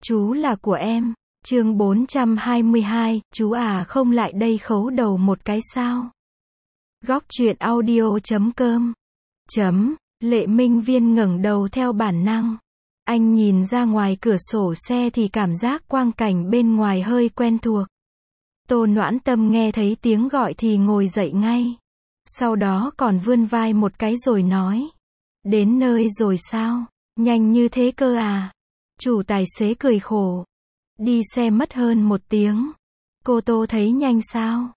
Chú là của em. Chương 422, chú à không lại đây khấu đầu một cái sao? Góc truyện audio.com. Lệ Minh Viễn ngẩng đầu theo bản năng. Anh nhìn ra ngoài cửa sổ xe thì cảm giác quang cảnh bên ngoài hơi quen thuộc. Tô Noãn Tâm nghe thấy tiếng gọi thì ngồi dậy ngay. Sau đó còn vươn vai một cái rồi nói. Đến nơi rồi sao? Nhanh như thế cơ à? Chủ tài xế cười khổ. Đi xe mất hơn 1 tiếng. Cô Tô thấy nhanh sao?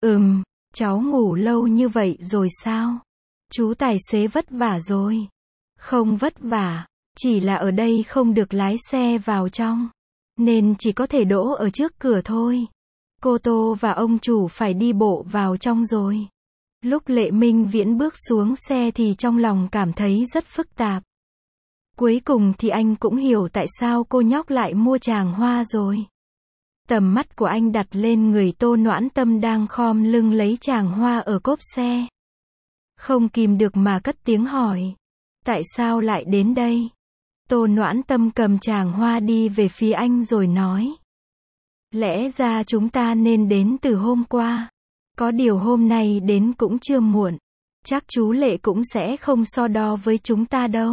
Cháu ngủ lâu như vậy rồi sao? Chú tài xế vất vả rồi. Không vất vả, chỉ là ở đây không được lái xe vào trong, nên chỉ có thể đỗ ở trước cửa thôi. Cô Tô và ông chủ phải đi bộ vào trong rồi. Lúc Lệ Minh Viễn bước xuống xe thì trong lòng cảm thấy rất phức tạp. Cuối cùng thì anh cũng hiểu tại sao cô nhóc lại mua tràng hoa rồi. Tầm mắt của anh đặt lên người Tô Noãn Tâm đang khom lưng lấy tràng hoa ở cốp xe. Không kìm được mà cất tiếng hỏi. Tại sao lại đến đây? Tô Noãn Tâm cầm tràng hoa đi về phía anh rồi nói. Lẽ ra chúng ta nên đến từ hôm qua. Có điều hôm nay đến cũng chưa muộn. Chắc chú Lệ cũng sẽ không so đo với chúng ta đâu.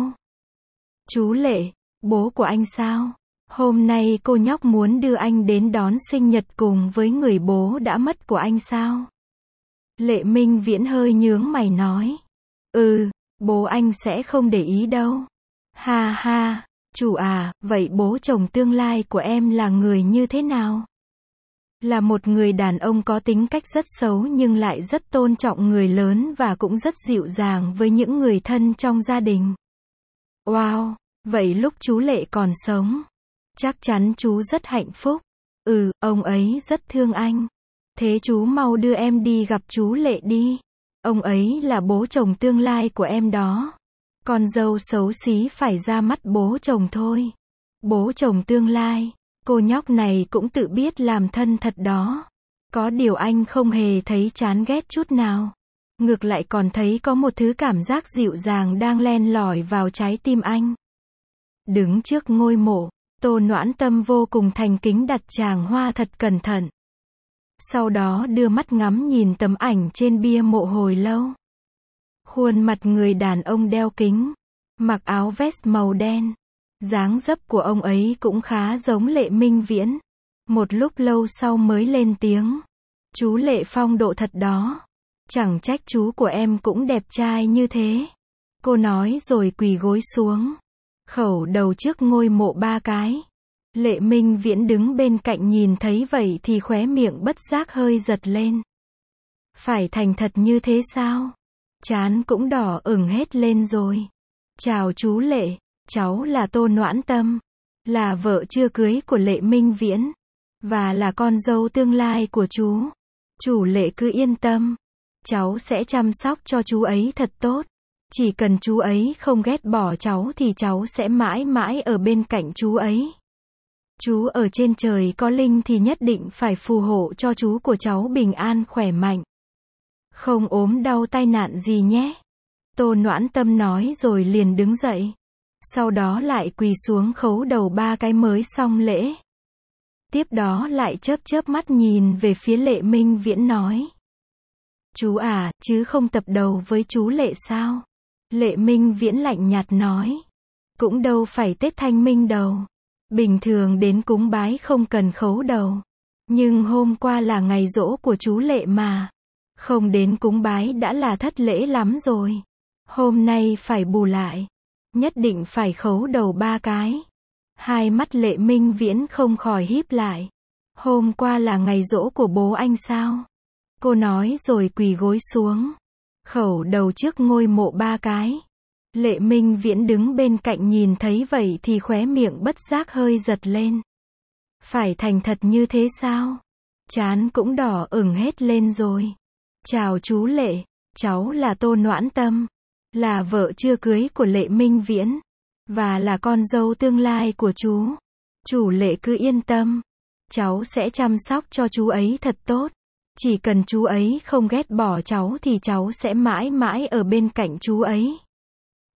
Chú Lệ, bố của anh sao? Hôm nay cô nhóc muốn đưa anh đến đón sinh nhật cùng với người bố đã mất của anh sao? Lệ Minh Viễn hơi nhướng mày nói. Bố anh sẽ không để ý đâu. Ha ha, chủ à, vậy bố chồng tương lai của em là người như thế nào? Là một người đàn ông có tính cách rất xấu nhưng lại rất tôn trọng người lớn và cũng rất dịu dàng với những người thân trong gia đình. Wow, vậy lúc chú Lệ còn sống, chắc chắn chú rất hạnh phúc. Ông ấy rất thương anh. Thế chú mau đưa em đi gặp chú Lệ đi. Ông ấy là bố chồng tương lai của em đó. Con dâu xấu xí phải ra mắt bố chồng thôi. Bố chồng tương lai, cô nhóc này cũng tự biết làm thân thật đó. Có điều anh không hề thấy chán ghét chút nào. Ngược lại còn thấy có một thứ cảm giác dịu dàng đang len lỏi vào trái tim anh. Đứng trước ngôi mộ, Tô Noãn Tâm vô cùng thành kính đặt tràng hoa thật cẩn thận. Sau đó đưa mắt ngắm nhìn tấm ảnh trên bia mộ hồi lâu. Khuôn mặt người đàn ông đeo kính, mặc áo vest màu đen. Dáng dấp của ông ấy cũng khá giống Lệ Minh Viễn. Một lúc lâu sau mới lên tiếng. Chú Lệ phong độ thật đó. Chẳng trách chú của em cũng đẹp trai như thế. Cô nói rồi quỳ gối xuống. Khẩu đầu trước ngôi mộ 3 cái. Lệ Minh Viễn đứng bên cạnh nhìn thấy vậy thì khóe miệng bất giác hơi giật lên. Phải thành thật như thế sao? Trán cũng đỏ ửng hết lên rồi. Chào chú Lệ, cháu là Tô Noãn Tâm, là vợ chưa cưới của Lệ Minh Viễn, và là con dâu tương lai của chú. Chủ Lệ cứ yên tâm, cháu sẽ chăm sóc cho chú ấy thật tốt. Chỉ cần chú ấy không ghét bỏ cháu thì cháu sẽ mãi mãi ở bên cạnh chú ấy. Chú ở trên trời có linh thì nhất định phải phù hộ cho chú của cháu bình an khỏe mạnh. Không ốm đau tai nạn gì nhé. Tô Noãn Tâm nói rồi liền đứng dậy. Sau đó lại quỳ xuống khấu đầu 3 cái mới xong lễ. Tiếp đó lại chớp chớp mắt nhìn về phía Lệ Minh Viễn nói. Chú à, chứ không tập đầu với chú Lệ sao? Lệ Minh Viễn lạnh nhạt nói. Cũng đâu phải Tết Thanh Minh đâu. Bình thường đến cúng bái không cần khấu đầu. Nhưng hôm qua là ngày giỗ của chú Lệ mà. Không đến cúng bái đã là thất lễ lắm rồi. Hôm nay phải bù lại. Nhất định phải khấu đầu 3 cái. Hai mắt Lệ Minh Viễn không khỏi híp lại. Hôm qua là ngày giỗ của bố anh sao? Cô nói rồi quỳ gối xuống. Khẩu đầu trước ngôi mộ 3 cái. Lệ Minh Viễn đứng bên cạnh nhìn thấy vậy thì khóe miệng bất giác hơi giật lên. Phải thành thật như thế sao? Trán cũng đỏ ửng hết lên rồi. Chào chú Lệ, cháu là Tô Noãn Tâm, là vợ chưa cưới của Lệ Minh Viễn, và là con dâu tương lai của chú. Chủ Lệ cứ yên tâm, cháu sẽ chăm sóc cho chú ấy thật tốt. Chỉ cần chú ấy không ghét bỏ cháu thì cháu sẽ mãi mãi ở bên cạnh chú ấy.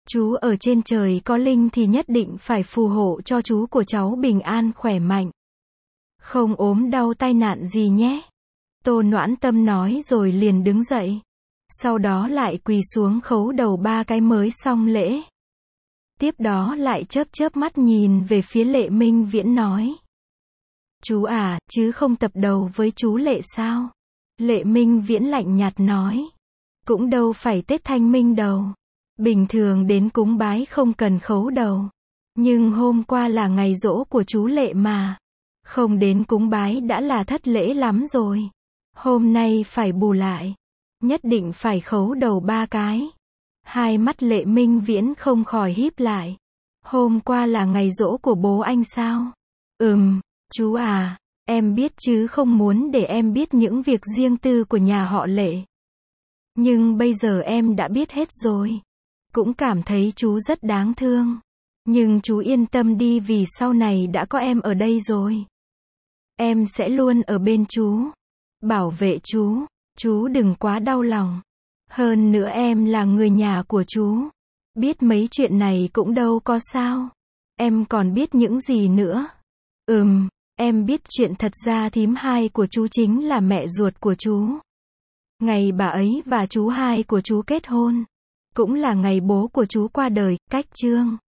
Chú ở trên trời có linh thì nhất định phải phù hộ cho chú của cháu bình an khỏe mạnh. Không ốm đau tai nạn gì nhé. Tô Noãn Tâm nói rồi liền đứng dậy. Sau đó lại quỳ xuống khấu đầu 3 cái mới xong lễ. Tiếp đó lại chớp chớp mắt nhìn về phía Lệ Minh Viễn nói. Chú à, chứ không tập đầu với chú Lệ sao? Lệ Minh Viễn lạnh nhạt nói. Cũng đâu phải Tết Thanh Minh đâu. Bình thường đến cúng bái không cần khấu đầu. Nhưng hôm qua là ngày giỗ của chú Lệ mà. Không đến cúng bái đã là thất lễ lắm rồi. Hôm nay phải bù lại. Nhất định phải khấu đầu 3 cái. Hai mắt Lệ Minh Viễn không khỏi híp lại. Hôm qua là ngày giỗ của bố anh sao? Chú à, em biết chứ không muốn để em biết những việc riêng tư của nhà họ Lệ. Nhưng bây giờ em đã biết hết rồi. Cũng cảm thấy chú rất đáng thương. Nhưng chú yên tâm đi vì sau này đã có em ở đây rồi. Em sẽ luôn ở bên chú. Bảo vệ chú đừng quá đau lòng. Hơn nữa em là người nhà của chú. Biết mấy chuyện này cũng đâu có sao. Em còn biết những gì nữa. Em biết chuyện thật ra thím hai của chú chính là mẹ ruột của chú. Ngày bà ấy và chú hai của chú kết hôn. Cũng là ngày bố của chú qua đời, cách chương.